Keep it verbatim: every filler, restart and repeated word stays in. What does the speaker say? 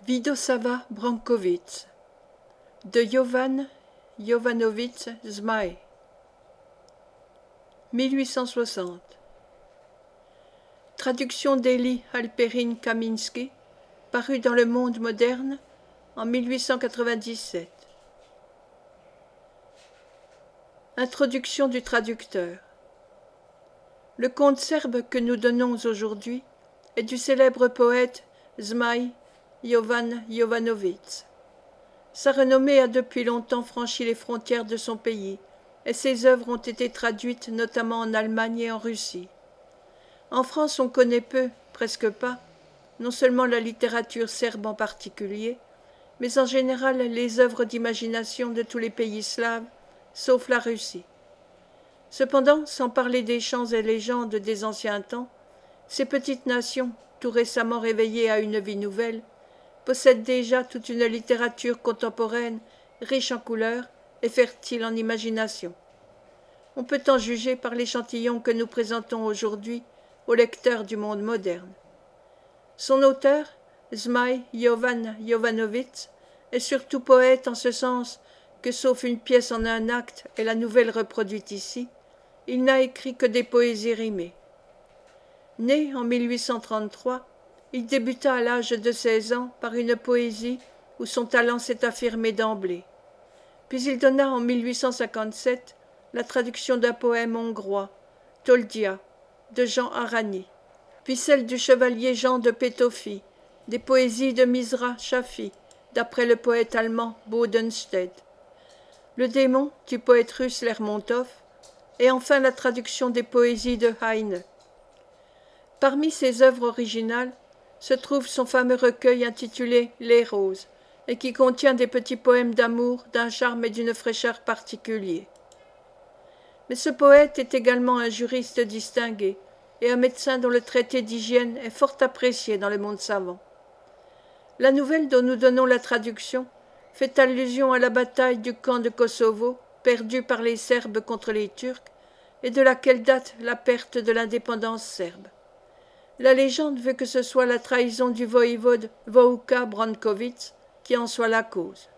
Widosława Brankovic de Jovan Jovanović Zmaj mille huit cent soixante. Traduction d'Eli Halperin Kaminski, parue dans Le Monde moderne en mille huit cent quatre-vingt-dix-sept. Introduction du traducteur. Le conte serbe que nous donnons aujourd'hui est du célèbre poète Zmaj Jovan Jovanović. Sa renommée a depuis longtemps franchi les frontières de son pays, et ses œuvres ont été traduites notamment en Allemagne et en Russie. En France, on connaît peu, presque pas, non seulement la littérature serbe en particulier, mais en général les œuvres d'imagination de tous les pays slaves, sauf la Russie. Cependant, sans parler des chants et légendes des anciens temps, ces petites nations, tout récemment réveillées à une vie nouvelle, possèdent déjà toute une littérature contemporaine riche en couleurs et fertile en imagination. On peut en juger par l'échantillon que nous présentons aujourd'hui aux lecteurs du monde moderne. Son auteur, Zmaj Jovan Jovanović, est surtout poète en ce sens que, sauf une pièce en un acte et la nouvelle reproduite ici, il n'a écrit que des poésies rimées. Né en mille huit cent trente-trois, il débuta à l'âge de seize ans par une poésie où son talent s'est affirmé d'emblée. Puis il donna en mille huit cent cinquante-sept la traduction d'un poème hongrois, Toldia, de Jean Arany, puis celle du chevalier Jean de Pétofi, des poésies de Misra Shafi, d'après le poète allemand Bodenstedt, le démon du poète russe Lermontov, et enfin la traduction des poésies de Heine. Parmi ses œuvres originales se trouve son fameux recueil intitulé Les Roses, et qui contient des petits poèmes d'amour d'un charme et d'une fraîcheur particuliers. Mais ce poète est également un juriste distingué et un médecin dont le traité d'hygiène est fort apprécié dans le monde savant. La nouvelle dont nous donnons la traduction fait allusion à la bataille du camp de Kosovo, perdue par les Serbes contre les Turcs, et de laquelle date la perte de l'indépendance serbe. La légende veut que ce soit la trahison du voïvode Vojka Branković qui en soit la cause.